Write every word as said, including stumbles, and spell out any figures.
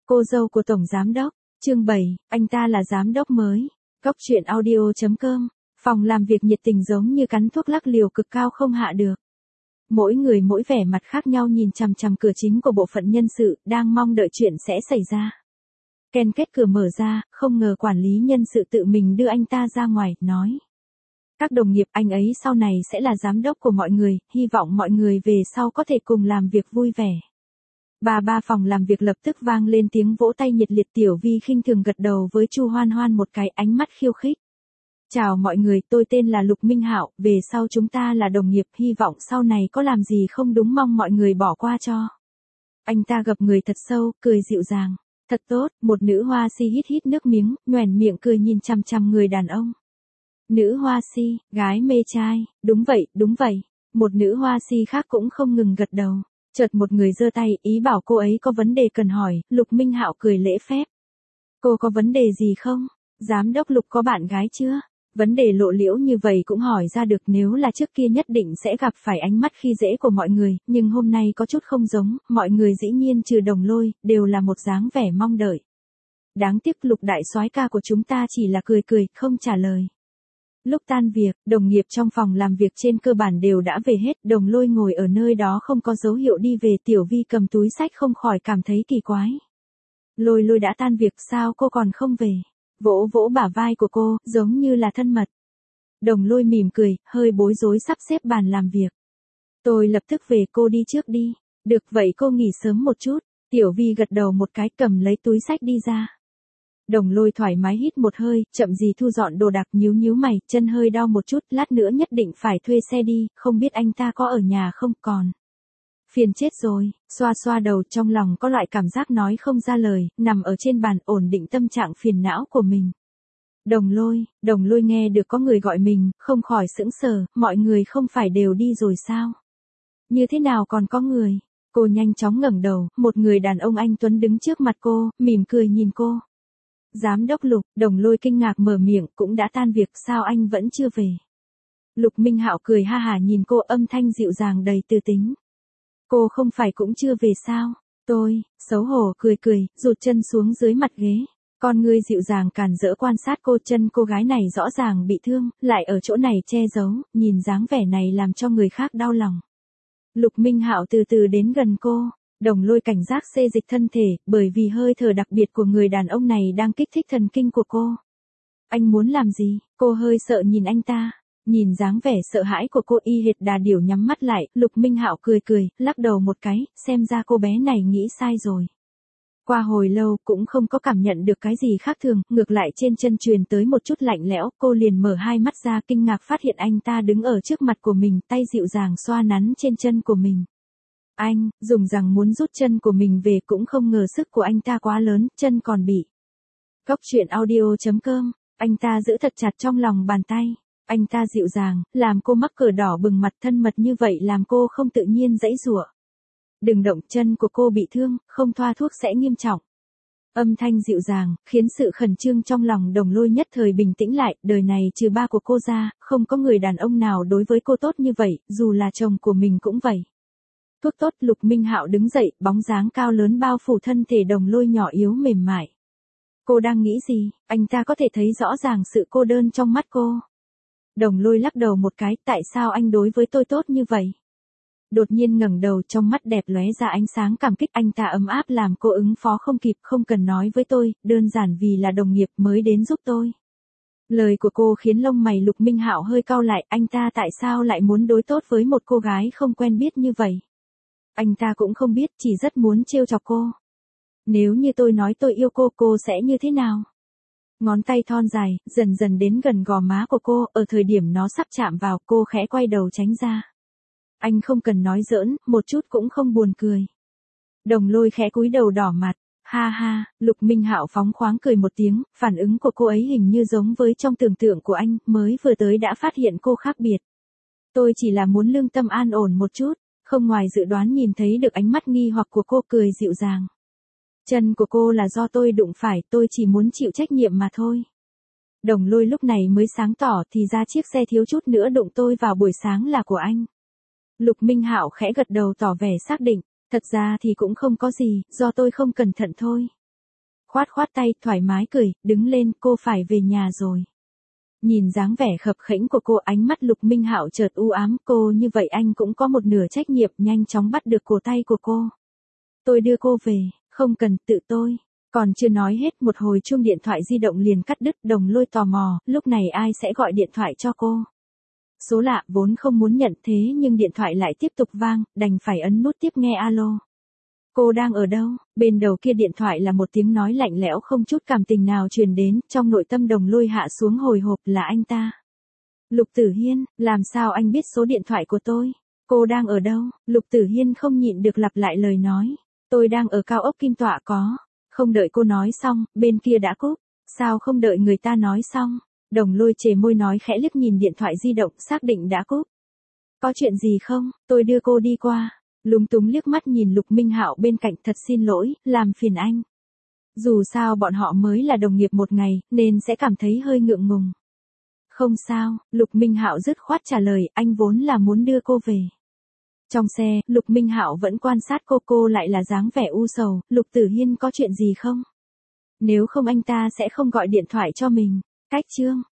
Cô dâu của Tổng Giám Đốc, chương bảy, anh ta là giám đốc mới. Góc truyện audio chấm com, phòng làm việc nhiệt tình giống như cắn thuốc lắc liều cực cao không hạ được. Mỗi người mỗi vẻ mặt khác nhau nhìn chằm chằm cửa chính của bộ phận nhân sự, đang mong đợi chuyện sẽ xảy ra. Ken kết cửa mở ra, không ngờ quản lý nhân sự tự mình đưa anh ta ra ngoài, nói. Các đồng nghiệp, anh ấy sau này sẽ là giám đốc của mọi người, hy vọng mọi người về sau có thể cùng làm việc vui vẻ. Bà ba phòng làm việc lập tức vang lên tiếng vỗ tay nhiệt liệt. Tiểu Vi khinh thường gật đầu với Chu Hoan Hoan một cái, ánh mắt khiêu khích. Chào mọi người, tôi tên là Lục Minh Hạo, về sau chúng ta là đồng nghiệp, hy vọng sau này có làm gì không đúng mong mọi người bỏ qua cho. Anh ta gập người thật sâu, cười dịu dàng. Thật tốt, một nữ hoa si hít hít nước miếng, nhoẻn miệng cười nhìn chằm chằm người đàn ông. Nữ hoa si, gái mê trai, đúng vậy, đúng vậy. Một nữ hoa si khác cũng không ngừng gật đầu. Chợt một người giơ tay, ý bảo cô ấy có vấn đề cần hỏi. Lục Minh Hạo cười lễ phép. Cô có vấn đề gì không? Giám đốc Lục có bạn gái chưa? Vấn đề lộ liễu như vậy cũng hỏi ra được, nếu là trước kia nhất định sẽ gặp phải ánh mắt khi dễ của mọi người, nhưng hôm nay có chút không giống, mọi người dĩ nhiên trừ Đồng Lôi, đều là một dáng vẻ mong đợi. Đáng tiếc Lục đại soái ca của chúng ta chỉ là cười cười, không trả lời. Lúc tan việc, đồng nghiệp trong phòng làm việc trên cơ bản đều đã về hết, Đồng Lôi ngồi ở nơi đó không có dấu hiệu đi về. Tiểu Vi cầm túi sách không khỏi cảm thấy kỳ quái. Lôi Lôi đã tan việc sao cô còn không về? Vỗ vỗ bả vai của cô, giống như là thân mật. Đồng Lôi mỉm cười, hơi bối rối sắp xếp bàn làm việc. Tôi lập tức về, cô đi trước đi. Được vậy cô nghỉ sớm một chút. Tiểu Vi gật đầu một cái, cầm lấy túi sách đi ra. Đồng Lôi thoải mái hít một hơi, chậm gì thu dọn đồ đạc, nhíu nhíu mày, chân hơi đau một chút, lát nữa nhất định phải thuê xe đi, không biết anh ta có ở nhà không còn. Phiền chết rồi, xoa xoa đầu, trong lòng có loại cảm giác nói không ra lời, nằm ở trên bàn ổn định tâm trạng phiền não của mình. Đồng Lôi, Đồng Lôi nghe được có người gọi mình, không khỏi sững sờ, mọi người không phải đều đi rồi sao? Như thế nào còn có người? Cô nhanh chóng ngẩng đầu, một người đàn ông anh tuấn đứng trước mặt cô, mỉm cười nhìn cô. Giám đốc Lục, Đồng Lôi kinh ngạc mở miệng, cũng đã tan việc sao anh vẫn chưa về? Lục Minh Hạo cười ha hả nhìn cô, âm thanh dịu dàng đầy tư tính. Cô không phải cũng chưa về sao? Tôi, xấu hổ cười cười, rụt chân xuống dưới mặt ghế. Con ngươi dịu dàng càn rỡ quan sát cô, chân cô gái này rõ ràng bị thương, lại ở chỗ này che giấu, nhìn dáng vẻ này làm cho người khác đau lòng. Lục Minh Hạo từ từ đến gần cô. Đồng Lôi cảnh giác xê dịch thân thể, bởi vì hơi thở đặc biệt của người đàn ông này đang kích thích thần kinh của cô. Anh muốn làm gì? Cô hơi sợ nhìn anh ta. Nhìn dáng vẻ sợ hãi của cô, y hệt đà điểu nhắm mắt lại, Lục Minh Hạo cười cười, lắc đầu một cái, xem ra cô bé này nghĩ sai rồi. Qua hồi lâu cũng không có cảm nhận được cái gì khác thường, ngược lại trên chân truyền tới một chút lạnh lẽo, cô liền mở hai mắt ra kinh ngạc phát hiện anh ta đứng ở trước mặt của mình, tay dịu dàng xoa nắn trên chân của mình. Anh, dùng rằng muốn rút chân của mình về cũng không ngờ sức của anh ta quá lớn, chân còn bị. Góc truyện audio chấm com, anh ta giữ thật chặt trong lòng bàn tay. Anh ta dịu dàng, làm cô mắc cờ đỏ bừng mặt, thân mật như vậy làm cô không tự nhiên giãy giụa. Đừng động, chân của cô bị thương, không thoa thuốc sẽ nghiêm trọng. Âm thanh dịu dàng, khiến sự khẩn trương trong lòng Đồng Lôi nhất thời bình tĩnh lại, đời này trừ ba của cô ra, không có người đàn ông nào đối với cô tốt như vậy, dù là chồng của mình cũng vậy. Thuốc tốt. Lục Minh Hạo đứng dậy, bóng dáng cao lớn bao phủ thân thể Đồng Lôi nhỏ yếu mềm mại. Cô đang nghĩ gì? Anh ta có thể thấy rõ ràng sự cô đơn trong mắt cô. Đồng Lôi lắc đầu một cái, tại sao anh đối với tôi tốt như vậy? Đột nhiên ngẩng đầu, trong mắt đẹp lóe ra ánh sáng cảm kích, anh ta ấm áp làm cô ứng phó không kịp, không cần nói với tôi, đơn giản vì là đồng nghiệp mới đến giúp tôi. Lời của cô khiến lông mày Lục Minh Hạo hơi cau lại, anh ta tại sao lại muốn đối tốt với một cô gái không quen biết như vậy? Anh ta cũng không biết, chỉ rất muốn trêu chọc cô. Nếu như tôi nói tôi yêu cô, cô sẽ như thế nào? Ngón tay thon dài, dần dần đến gần gò má của cô, ở thời điểm nó sắp chạm vào, cô khẽ quay đầu tránh ra. Anh không cần nói giỡn, một chút cũng không buồn cười. Đồng Lôi khẽ cúi đầu đỏ mặt, ha ha, Lục Minh Hạo phóng khoáng cười một tiếng, phản ứng của cô ấy hình như giống với trong tưởng tượng của anh, mới vừa tới đã phát hiện cô khác biệt. Tôi chỉ là muốn lương tâm an ổn một chút, không ngoài dự đoán nhìn thấy được ánh mắt nghi hoặc của cô, cười dịu dàng. Chân của cô là do tôi đụng phải, tôi chỉ muốn chịu trách nhiệm mà thôi. Đồng Lôi lúc này mới sáng tỏ, thì ra chiếc xe thiếu chút nữa đụng tôi vào buổi sáng là của anh. Lục Minh Hạo khẽ gật đầu tỏ vẻ xác định, thật ra thì cũng không có gì, do tôi không cẩn thận thôi. Khoát khoát tay, thoải mái cười, đứng lên, cô phải về nhà rồi. Nhìn dáng vẻ khập khiễng của cô, ánh mắt Lục Minh Hạo chợt u ám, cô như vậy anh cũng có một nửa trách nhiệm, nhanh chóng bắt được cổ tay của cô. Tôi đưa cô về, không cần, tự tôi. Còn chưa nói hết, một hồi chuông điện thoại di động liền cắt đứt. Đồng Lôi tò mò, lúc này ai sẽ gọi điện thoại cho cô? Số lạ, vốn không muốn nhận thế nhưng điện thoại lại tiếp tục vang, đành phải ấn nút tiếp nghe. Alo. Cô đang ở đâu? Bên đầu kia điện thoại là một tiếng nói lạnh lẽo không chút cảm tình nào truyền đến, trong nội tâm Đồng Lôi hạ xuống hồi hộp, là anh ta. Lục Tử Hiên, làm sao anh biết số điện thoại của tôi? Cô đang ở đâu? Lục Tử Hiên không nhịn được lặp lại lời nói. Tôi đang ở cao ốc Kim Tọa có. Không đợi cô nói xong, bên kia đã cúp. Sao không đợi người ta nói xong? Đồng Lôi chề môi nói khẽ, liếc nhìn điện thoại di động, xác định đã cúp. Có chuyện gì không? Tôi đưa cô đi qua. Lúng túng liếc mắt nhìn Lục Minh Hạo bên cạnh, thật xin lỗi, làm phiền anh. Dù sao bọn họ mới là đồng nghiệp một ngày, nên sẽ cảm thấy hơi ngượng ngùng. Không sao, Lục Minh Hạo dứt khoát trả lời, anh vốn là muốn đưa cô về. Trong xe, Lục Minh Hạo vẫn quan sát cô, cô lại là dáng vẻ u sầu. Lục Tử Hiên có chuyện gì không? Nếu không anh ta sẽ không gọi điện thoại cho mình. Cách chương